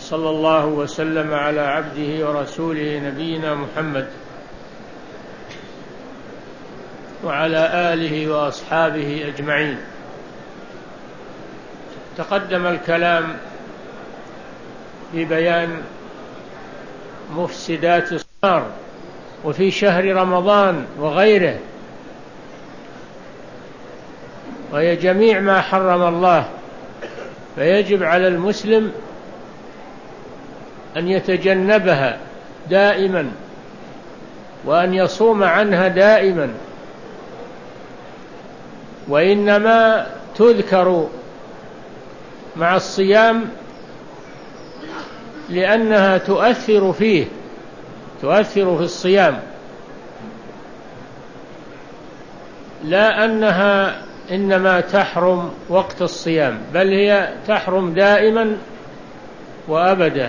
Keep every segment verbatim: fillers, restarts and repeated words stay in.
صلى الله وسلم على عبده ورسوله نبينا محمد وعلى آله وأصحابه أجمعين. تقدم الكلام في بيان مفسدات الصيام وفي شهر رمضان وغيره، وهي جميع ما حرم الله، فيجب على المسلم أن يتجنبها دائما وأن يصوم عنها دائما، وإنما تذكر مع الصيام لأنها تؤثر فيه تؤثر في الصيام، لا أنها إنما تحرم وقت الصيام، بل هي تحرم دائما وأبدا.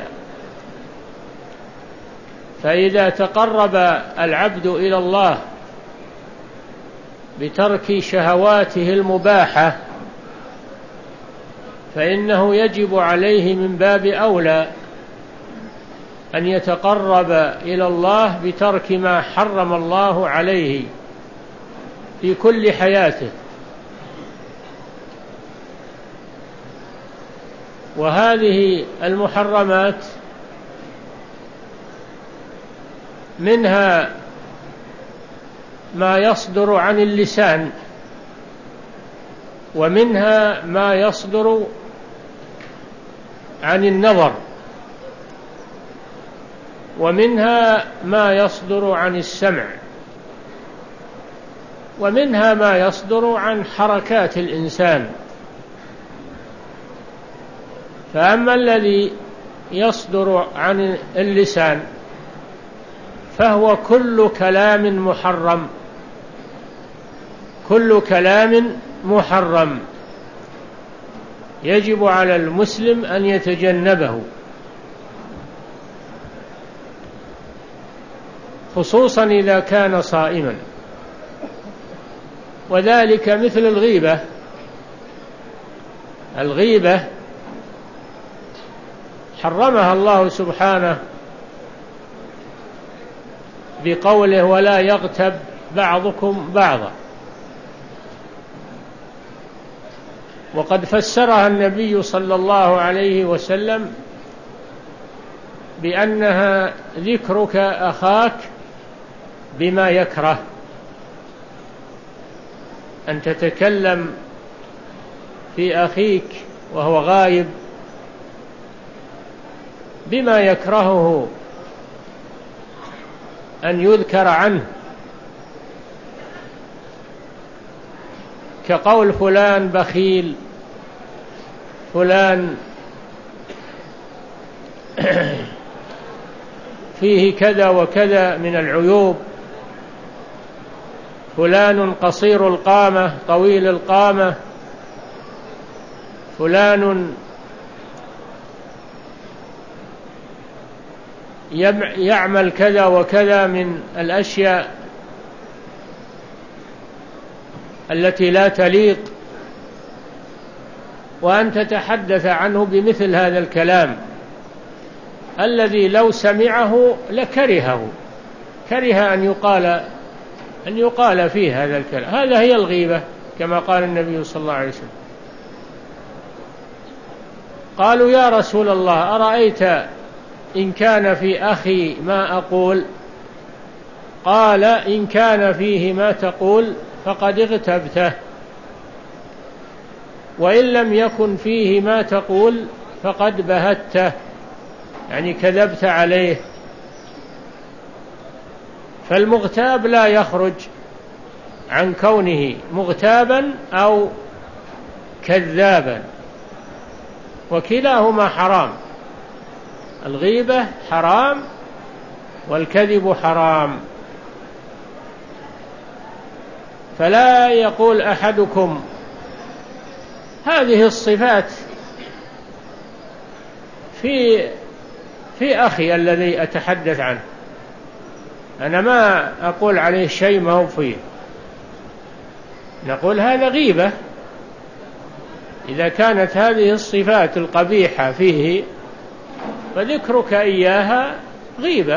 فإذا تقرب العبد إلى الله بترك شهواته المباحة فإنه يجب عليه من باب أولى أن يتقرب إلى الله بترك ما حرم الله عليه في كل حياته. وهذه المحرمات منها ما يصدر عن اللسان، ومنها ما يصدر عن النظر، ومنها ما يصدر عن السمع، ومنها ما يصدر عن حركات الإنسان. فأما الذي يصدر عن اللسان فهو كل كلام محرم كل كلام محرم يجب على المسلم أن يتجنبه، خصوصا إذا كان صائما، وذلك مثل الغيبة. الغيبة حرمها الله سبحانه بقوله: ولا يغتب بعضكم بعضا. وقد فسرها النبي صلى الله عليه وسلم بأنها ذكرك أخاك بما يكره، أن تتكلم في أخيك وهو غائب بما يكرهه أن يذكر عنه، كقول فلان بخيل، فلان فيه كذا وكذا من العيوب، فلان قصير القامة طويل القامة، فلان يعمل كذا وكذا من الأشياء التي لا تليق، وأن تتحدث عنه بمثل هذا الكلام الذي لو سمعه لكرهه كره أن يقال أن يقال فيه هذا الكلام. هذا هي الغيبة كما قال النبي صلى الله عليه وسلم. قالوا: يا رسول الله، أرأيت إن كان في أخي ما أقول؟ قال: إن كان فيه ما تقول فقد اغتبته، وإن لم يكن فيه ما تقول فقد بهته، يعني كذبت عليه. فالمغتاب لا يخرج عن كونه مغتابا أو كذابا، وكلاهما حرام. الغيبة حرام والكذب حرام. فلا يقول أحدكم هذه الصفات في في أخي الذي أتحدث عنه، أنا ما أقول عليه شيء ما هو فيه. نقول هذا غيبة إذا كانت هذه الصفات القبيحة فيه فذكرك إياها غيبة.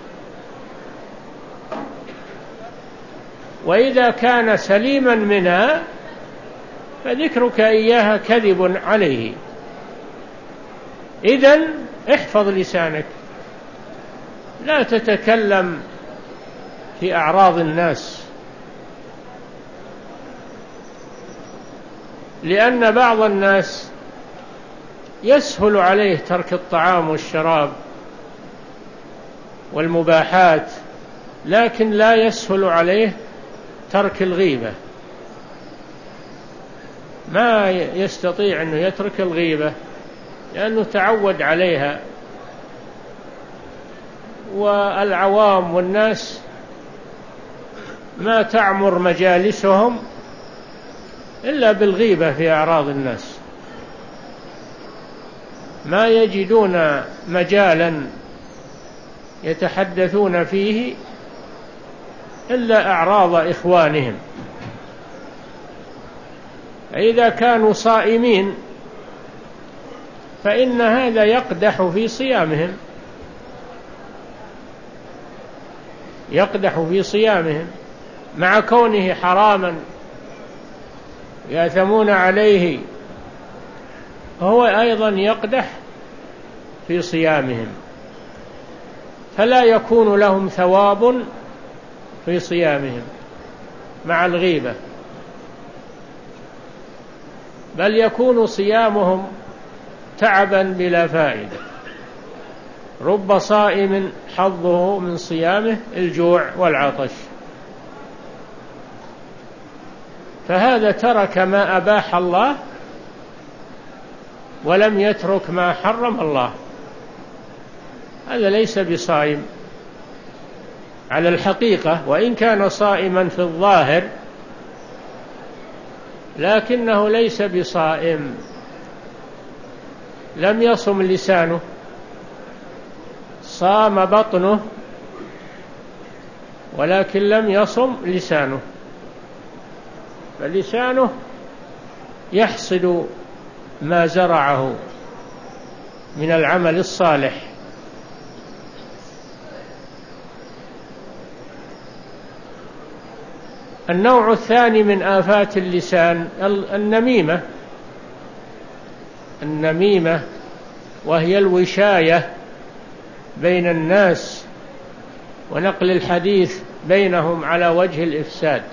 وإذا كان سليما منها فذكرك إياها كذب عليه. إذن احفظ لسانك، لا تتكلم في أعراض الناس، لأن بعض الناس يسهل عليه ترك الطعام والشراب والمباحات، لكن لا يسهل عليه ترك الغيبة. ما يستطيع أنه يترك الغيبة لأنه تعود عليها، والعوام والناس ما تعمر مجالسهم إلا بالغيبة في أعراض الناس، ما يجدون مجالا يتحدثون فيه إلا أعراض إخوانهم. فإذا كانوا صائمين فإن هذا يقدح في صيامهم، يقدح في صيامهم مع كونه حراما يأثمون عليه، هو أيضا يقدح في صيامهم، فلا يكون لهم ثواب في صيامهم مع الغيبة، بل يكون صيامهم تعبا بلا فائدة. رب صائم حظه من صيامه الجوع والعطش، فهذا ترك ما أباح الله ولم يترك ما حرم الله، هذا ليس بصائم على الحقيقة، وإن كان صائما في الظاهر لكنه ليس بصائم. لم يصم لسانه، صام بطنه ولكن لم يصم لسانه، فلسانه يحصد ما زرعه من العمل الصالح. النوع الثاني من آفات اللسان النميمة. النميمة وهي الوشاية بين الناس ونقل الحديث بينهم على وجه الإفساد،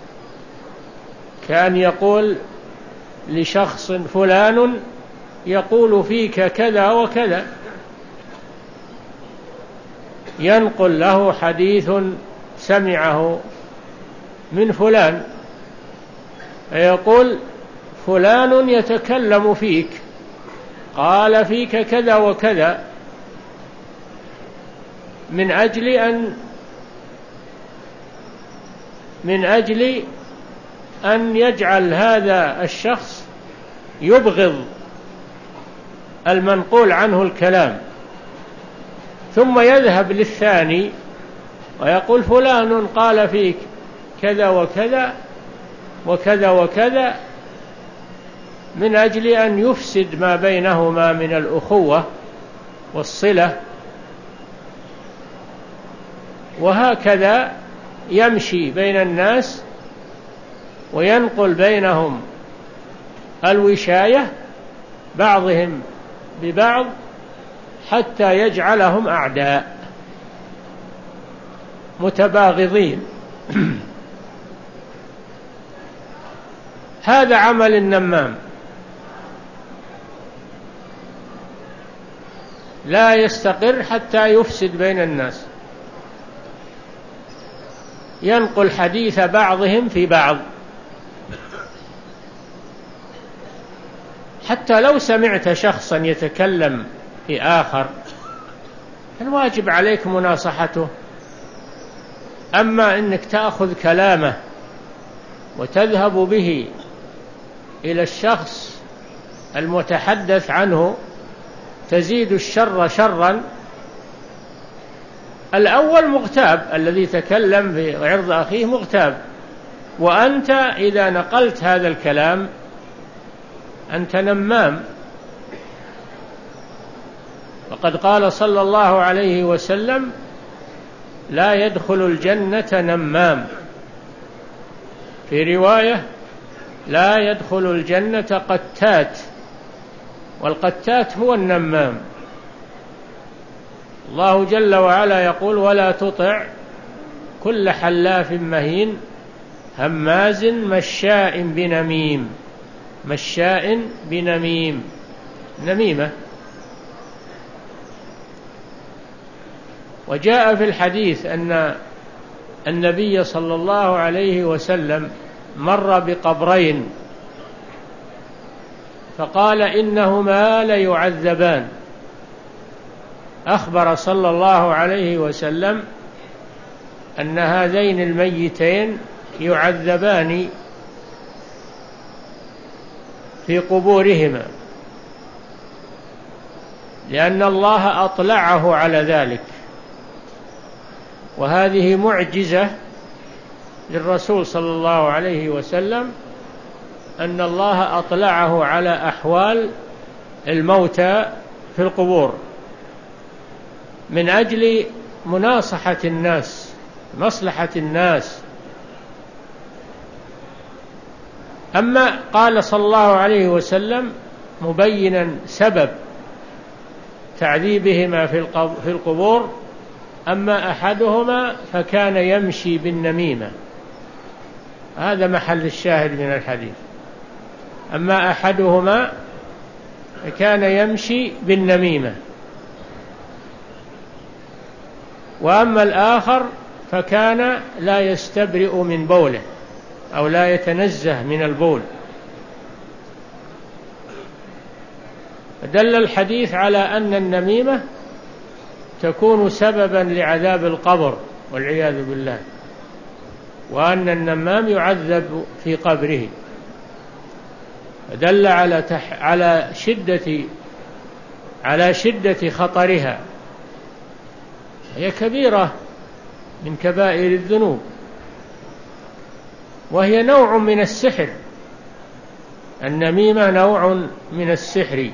كان يقول لشخص فلان يقول فيك كذا وكذا، ينقل له حديث سمعه من فلان، فيقول فلان يتكلم فيك، قال فيك كذا وكذا، من أجل أن من أجل أن يجعل هذا الشخص يبغض المنقول عنه الكلام، ثم يذهب للثاني ويقول فلان قال فيك كذا وكذا وكذا وكذا، من أجل أن يفسد ما بينهما من الأخوة والصلة. وهكذا يمشي بين الناس وينقل بينهم الوشاية بعضهم ببعض حتى يجعلهم أعداء متباغضين. هذا عمل النمام، لا يستقر حتى يفسد بين الناس، ينقل حديث بعضهم في بعض. حتى لو سمعت شخصا يتكلم في آخر الواجب عليك مناصحته، أما أنك تأخذ كلامه وتذهب به إلى الشخص المتحدث عنه تزيد الشر شرا. الأول مغتاب، الذي تكلم في عرض أخيه مغتاب، وأنت إذا نقلت هذا الكلام أنت نمام. فقد قال صلى الله عليه وسلم: لا يدخل الجنة نمام. في رواية: لا يدخل الجنة قتات، والقتات هو النمام. الله جل وعلا يقول: ولا تطع كل حلاف مهين هماز مشاء بنميم. مشاء بنميم، نميمة. وجاء في الحديث أن النبي صلى الله عليه وسلم مر بقبرين فقال: إنهما ليعذبان. أخبر صلى الله عليه وسلم أن هذين الميتين يعذبان في قبورهما، لأن الله أطلعه على ذلك. وهذه معجزة للرسول صلى الله عليه وسلم، أن الله أطلعه على أحوال الموتى في القبور من أجل مناصحة الناس، مصلحة الناس. أما قال صلى الله عليه وسلم مبينا سبب تعذيبهما في القبور: أما أحدهما فكان يمشي بالنميمة. هذا محل الشاهد من الحديث. أما أحدهما فكان يمشي بالنميمة، وأما الآخر فكان لا يستبرئ من بوله أو لا يتنزه من البول. دل الحديث على أن النميمة تكون سببا لعذاب القبر والعياذ بالله، وأن النمام يعذب في قبره. دل على تح على شدة على شدة خطرها. هي كبيرة من كبائر الذنوب، وهي نوع من السحر. النميمة نوع من السحر،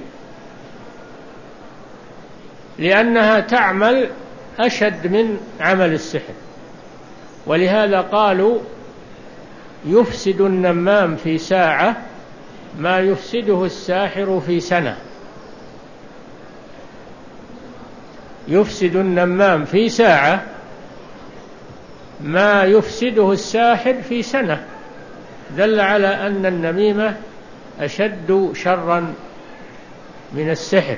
لأنها تعمل أشد من عمل السحر. ولهذا قالوا: يفسد النمام في ساعة ما يفسده الساحر في سنة. يفسد النمام في ساعة ما يفسده الساحر في سنة. دل على أن النميمة أشد شرا من السحر،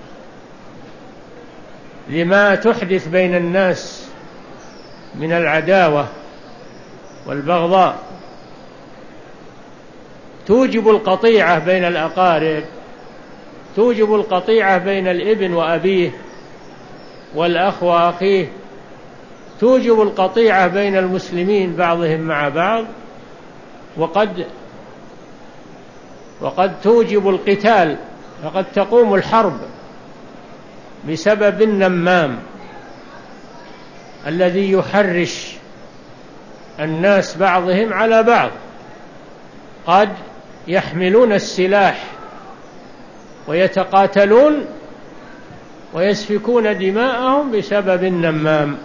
لما تحدث بين الناس من العداوة والبغضاء. توجب القطيعة بين الأقارب، توجب القطيعة بين الابن وأبيه والأخ وأخيه، توجب القطيعة بين المسلمين بعضهم مع بعض، وقد وقد توجب القتال، فقد تقوم الحرب بسبب النمام الذي يحرش الناس بعضهم على بعض. قد يحملون السلاح ويتقاتلون ويسفكون دماءهم بسبب النمام.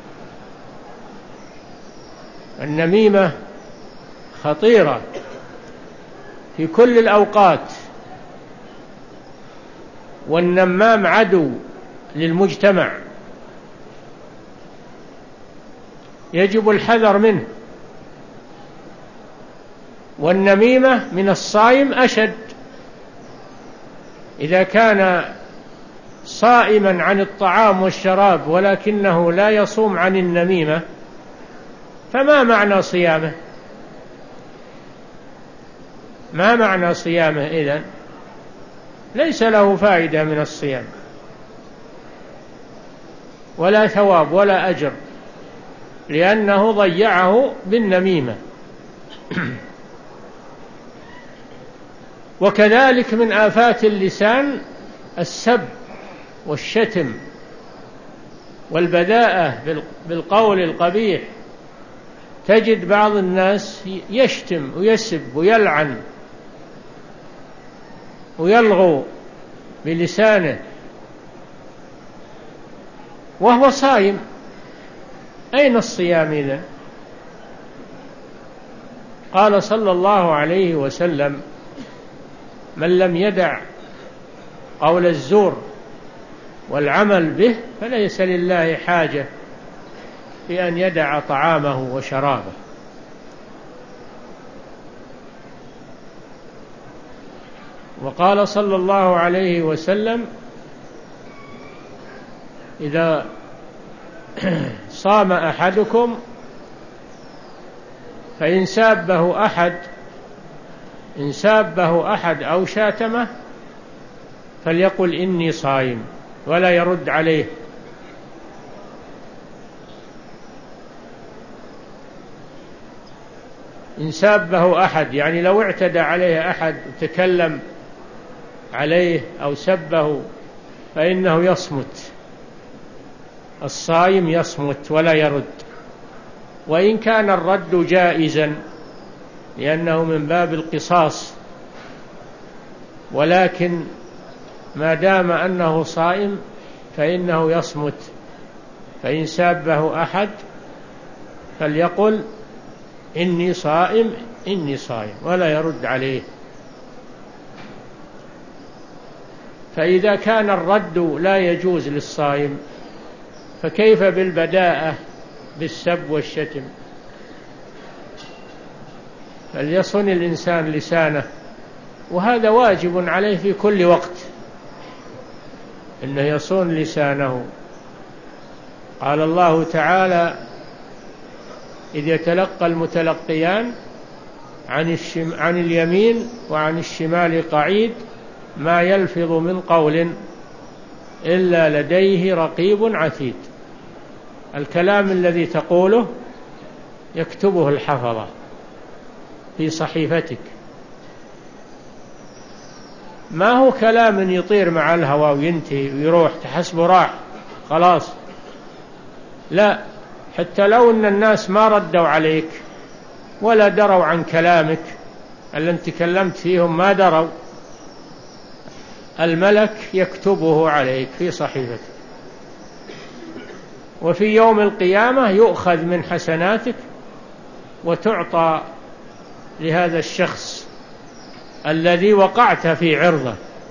النميمة خطيرة في كل الأوقات، والنمام عدو للمجتمع، يجب الحذر منه. والنميمة من الصائم أشد. إذا كان صائما عن الطعام والشراب ولكنه لا يصوم عن النميمة، فما معنى صيامه؟ ما معنى صيامه إذن؟ ليس له فائدة من الصيام، ولا ثواب ولا أجر، لأنه ضيعه بالنميمة. وكذلك من آفات اللسان السب والشتم والبذاءة بالقول القبيح. تجد بعض الناس يشتم ويسب ويلعن ويلغو بلسانه، وهو صائم، أين الصيام إذن؟ قال صلى الله عليه وسلم: من لم يدع قول الزور والعمل به فليس لله حاجة في أن يدع طعامه وشرابه. وقال صلى الله عليه وسلم: إذا صام أحدكم فإن سابه أحد إن سابه أحد أو شاتمه فليقل إني صائم ولا يرد عليه. إن سابه أحد يعني لو اعتدى عليه أحد وتكلم عليه أو سبه فإنه يصمت، الصائم يصمت ولا يرد، وإن كان الرد جائزا لأنه من باب القصاص، ولكن ما دام أنه صائم فإنه يصمت. فإن سابه أحد فليقل إني صائم إني صائم ولا يرد عليه. فإذا كان الرد لا يجوز للصائم فكيف بالبداءة بالسب والشتم؟ فليصن الإنسان لسانه، وهذا واجب عليه في كل وقت إنه يصون لسانه. قال الله تعالى: إذ يتلقى المتلقيان عن, الشم عن اليمين وعن الشمال قعيد ما يلفظ من قول إلا لديه رقيب عتيد. الكلام الذي تقوله يكتبه الحفظة في صحيفتك، ما هو كلام يطير مع الهوى وينتهي ويروح تحسبه راح خلاص، لا، حتى لو أن الناس ما ردوا عليك ولا دروا عن كلامك اللي انت تكلمت فيهم، ما دروا، الملك يكتبه عليك في صحيفتك، وفي يوم القيامة يؤخذ من حسناتك وتعطى لهذا الشخص الذي وقعت في عرضه،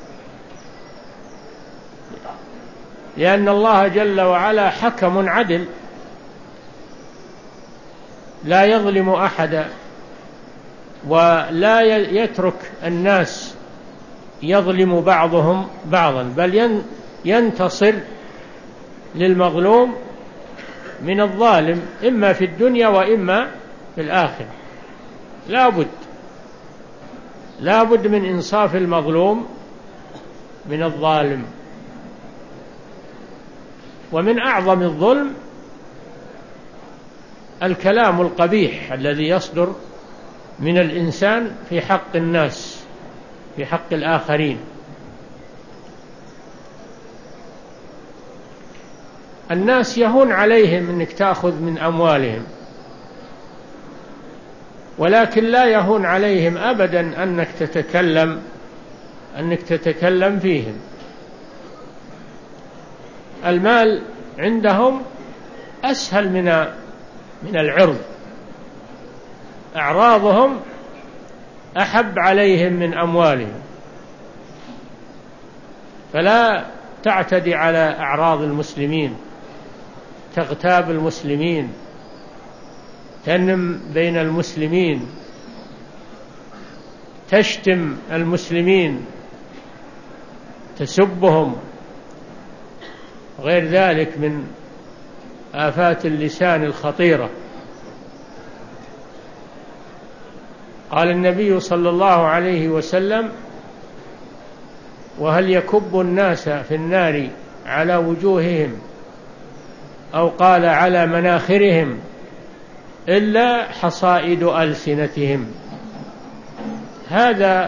لأن الله جل وعلا حكم عدل لا يظلم أحدا، ولا يترك الناس يظلم بعضهم بعضا، بل ينتصر للمظلوم من الظالم إما في الدنيا وإما في الآخرة. لا بد لا بد من إنصاف المظلوم من الظالم. ومن أعظم الظلم الكلام القبيح الذي يصدر من الإنسان في حق الناس، في حق الآخرين. الناس يهون عليهم أنك تأخذ من أموالهم، ولكن لا يهون عليهم أبدا أنك تتكلم أنك تتكلم فيهم. المال عندهم أسهل من من العرض، أعراضهم أحب عليهم من أموالهم، فلا تعتدي على أعراض المسلمين، تغتاب المسلمين، تنم بين المسلمين، تشتم المسلمين، تسبهم، غير ذلك من آفات اللسان الخطيرة. قال النبي صلى الله عليه وسلم: وهل يكب الناس في النار على وجوههم أو قال على مناخرهم إلا حصائد ألسنتهم. هذا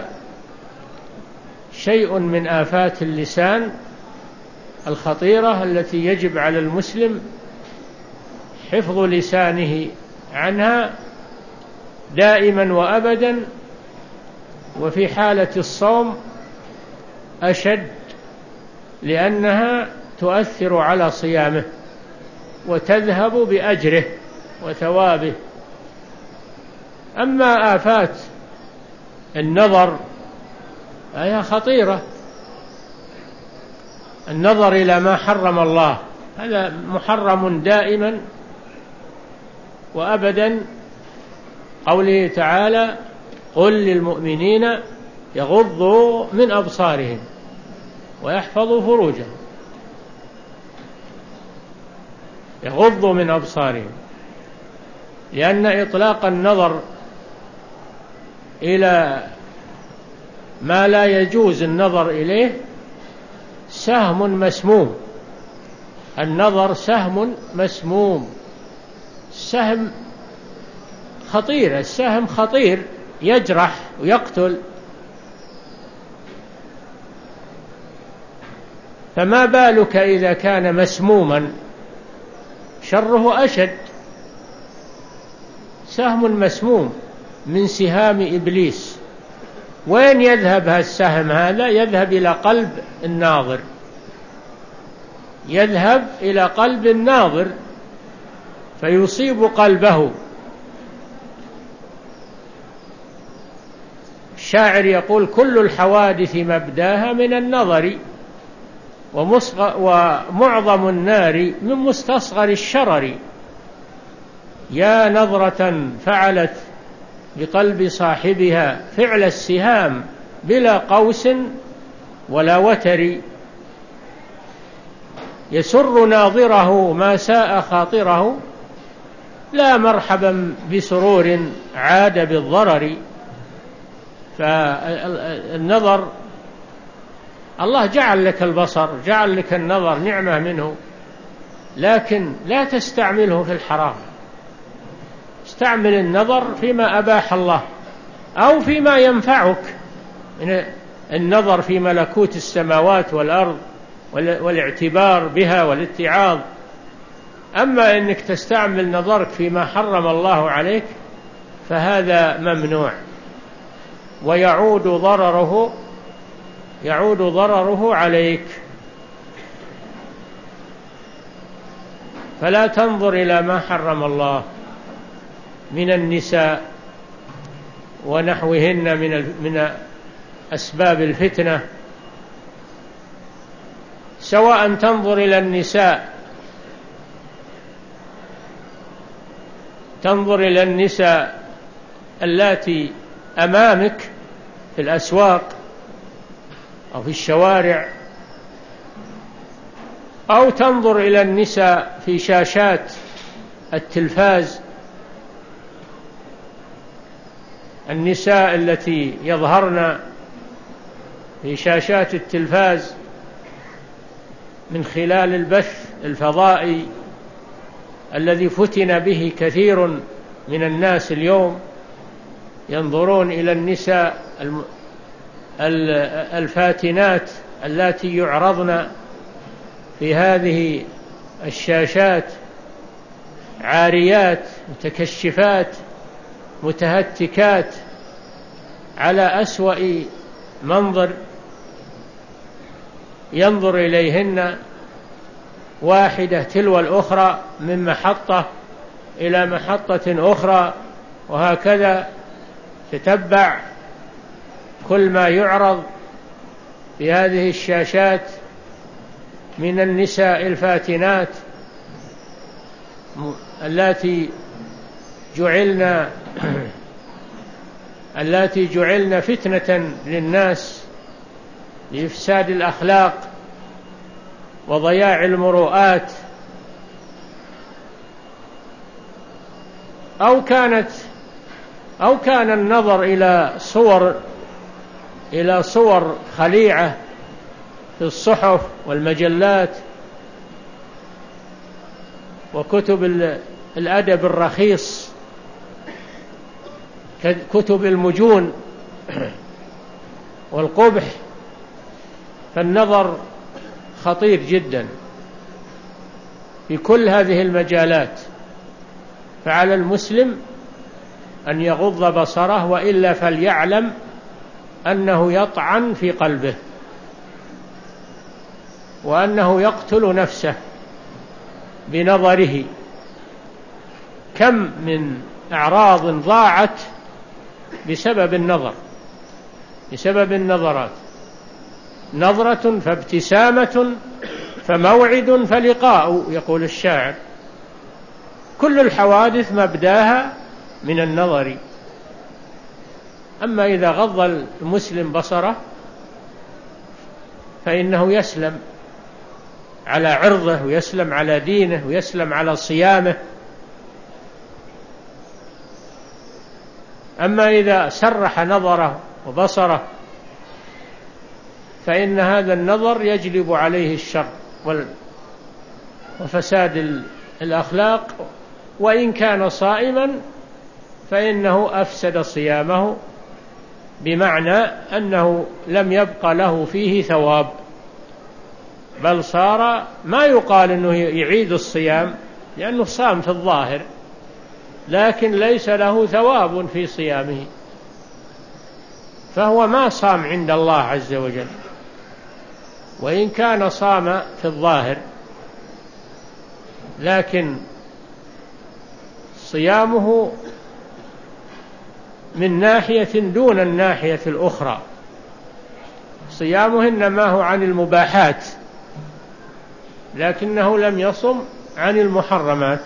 شيء من آفات اللسان الخطيرة التي يجب على المسلم حفظ لسانه عنها دائما وأبدا، وفي حالة الصوم أشد، لأنها تؤثر على صيامه وتذهب بأجره وثوابه. أما آفات النظر فهي خطيرة. النظر إلى ما حرم الله هذا محرم دائما وأبدا. قوله تعالى: قل للمؤمنين يغضوا من أبصارهم ويحفظوا فروجهم. يغضوا من أبصارهم، لأن إطلاق النظر إلى ما لا يجوز النظر إليه سهم مسموم. النظر سهم مسموم، السهم خطير، السهم خطير يجرح ويقتل. فما بالك إذا كان مسموما شره أشد. سهم مسموم من سهام إبليس. وين يذهب هالسهم هذا؟ يذهب إلى قلب الناظر، يذهب إلى قلب الناظر فيصيب قلبه. الشاعر يقول: كل الحوادث مبداها من النظر، ومعظم النار من مستصغر الشرر. يا نظرة فعلت بقلب صاحبها فعل السهام بلا قوس ولا وتر. يسر ناظره ما ساء خاطره، لا مرحبا بسرور عاد بالضرر. فالنظر، الله جعل لك البصر، جعل لك النظر، نعمة منه، لكن لا تستعمله في الحرام. استعمل النظر فيما أباح الله أو فيما ينفعك من النظر في ملكوت السماوات والأرض والاعتبار بها والاتعاظ. أما أنك تستعمل نظرك فيما حرم الله عليك فهذا ممنوع، ويعود ضرره يعود ضرره عليك. فلا تنظر إلى ما حرم الله من النساء ونحوهن من من أسباب الفتنة، سواء تنظر إلى النساء تنظر إلى النساء اللاتي أمامك في الأسواق أو في الشوارع، أو تنظر إلى النساء في شاشات التلفاز، النساء التي يظهرن في شاشات التلفاز من خلال البث الفضائي الذي فتن به كثير من الناس اليوم، ينظرون إلى النساء الفاتنات اللاتي يعرضن في هذه الشاشات عاريات متكشفات متهتكات على أسوأ منظر، ينظر إليهن واحدة تلو الأخرى من محطة إلى محطة أخرى، وهكذا تتبع كل ما يعرض في هذه الشاشات من النساء الفاتنات اللاتي جعلنا اللاتي جعلن فتنة للناس لإفساد الأخلاق وضياع المروءات. أو كانت أو كان النظر إلى صور إلى صور خليعة في الصحف والمجلات وكتب الأدب الرخيص كتب المجون والقبح، فالنظر خطير جدا في كل هذه المجالات. فعلى المسلم أن يغض بصره، وإلا فليعلم أنه يطعن في قلبه وأنه يقتل نفسه. بنظره. كم من أعراض ضاعت بسبب النظر، بسبب النظرات. نظرة فابتسامة فموعد فلقاء، يقول الشاعر. كل الحوادث مبداها من النظر. أما إذا غض المسلم بصره فإنه يسلم على عرضه، ويسلم على دينه، ويسلم على صيامه. أما إذا سرح نظره وبصره فإن هذا النظر يجلب عليه الشر وفساد الأخلاق، وإن كان صائما فإنه أفسد صيامه، بمعنى أنه لم يبق له فيه ثواب، بل صار ما يقال أنه يعيد الصيام لأنه صام في الظاهر، لكن ليس له ثواب في صيامه، فهو ما صام عند الله عز وجل، وإن كان صام في الظاهر، لكن صيامه من ناحية دون الناحية الأخرى. صيامه إنما هو عن المباحات، لكنه لم يصم عن المحرمات.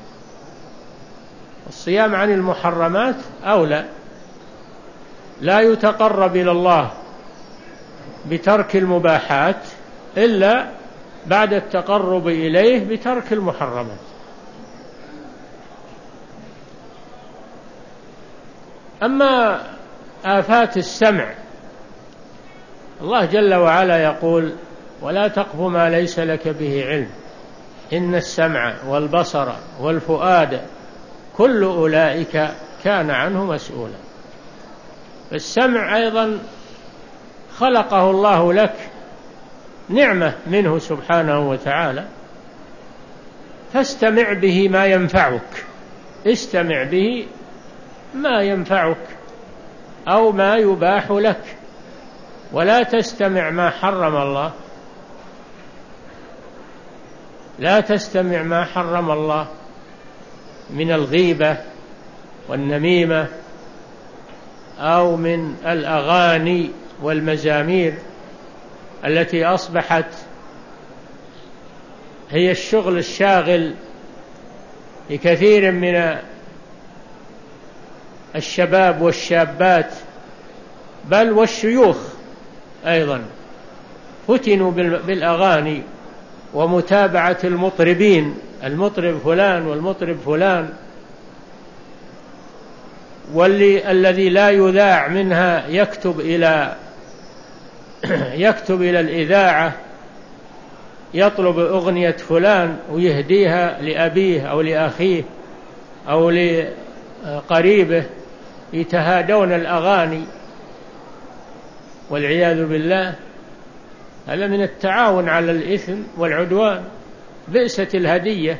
الصيام عن المحرمات أولى، لا يتقرب إلى الله بترك المباحات إلا بعد التقرب إليه بترك المحرمات. أما آفات السمع، الله جل وعلا يقول: ولا تقف ما ليس لك به علم إن السمع والبصر والفؤاد كل أولئك كان عنه مسؤولا. السمع أيضا خلقه الله لك نعمة منه سبحانه وتعالى، فاستمع به ما ينفعك، استمع به ما ينفعك أو ما يباح لك، ولا تستمع ما حرم الله، لا تستمع ما حرم الله من الغيبة والنميمة أو من الأغاني والمزامير التي أصبحت هي الشغل الشاغل لكثير من الشباب والشابات، بل والشيوخ أيضا فتنوا بالأغاني ومتابعة المطربين، المطرب فلان والمطرب فلان، واللي الذي لا يذاع منها يكتب إلى يكتب إلى الإذاعة يطلب أغنية فلان ويهديها لأبيه أو لأخيه أو لقريبه، يتهادون الأغاني والعياذ بالله. هذا من التعاون على الإثم والعدوان. بئست الهدية،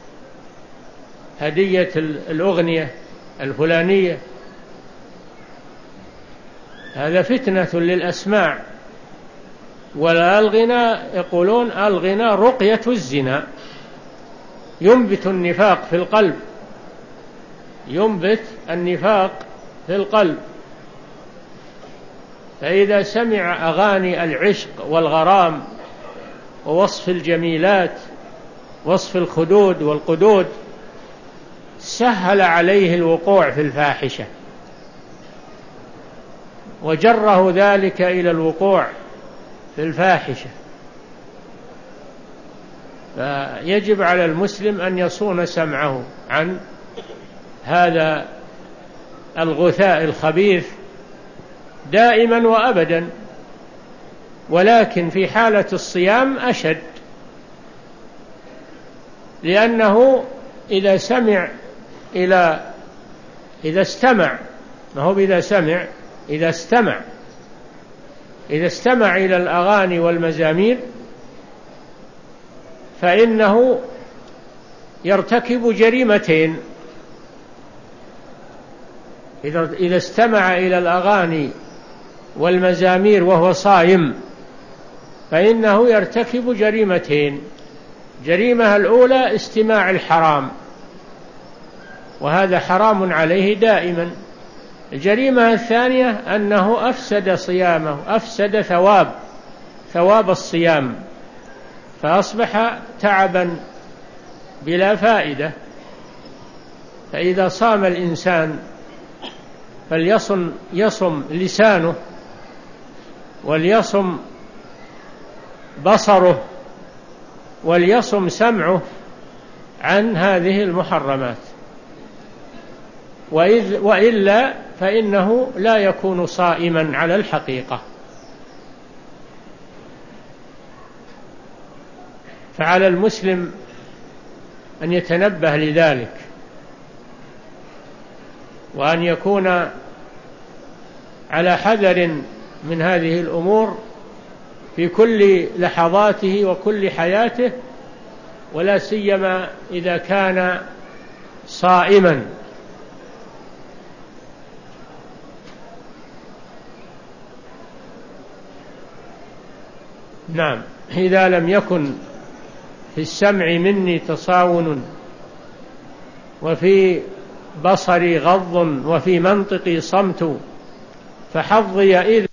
هدية الأغنية الفلانية، هذا فتنة للأسماع. ولا الغنى، يقولون الغنى رقية الزنا، ينبت النفاق في القلب، ينبت النفاق في القلب. فإذا سمع أغاني العشق والغرام ووصف الجميلات، وصف الخدود والقدود، سهل عليه الوقوع في الفاحشة وجره ذلك إلى الوقوع في الفاحشة. فيجب على المسلم أن يصون سمعه عن هذا الغثاء الخبيث دائما وأبدا، ولكن في حالة الصيام أشد، لأنه إذا سمع إلى إذا استمع ما هو إذا سمع إذا استمع إذا استمع إلى الأغاني والمزامير فإنه يرتكب جريمتين. إذا إذا استمع إلى الأغاني والمزامير وهو صائم فإنه يرتكب جريمتين. جريمة الأولى استماع الحرام، وهذا حرام عليه دائما. الجريمة الثانية أنه أفسد صيامه، أفسد ثواب ثواب الصيام، فأصبح تعبا بلا فائدة. فإذا صام الإنسان فليصم يصم لسانه، وليصم بصره، وليصم سمعه عن هذه المحرمات، وإذ وإلا فإنه لا يكون صائما على الحقيقة. فعلى المسلم أن يتنبه لذلك، وأن يكون على حذر من هذه الأمور في كل لحظاته وكل حياته، ولا سيما إذا كان صائما. نعم، إذا لم يكن في السمع مني تصاون، وفي بصري غض، وفي منطقي صمت، فحظي إذ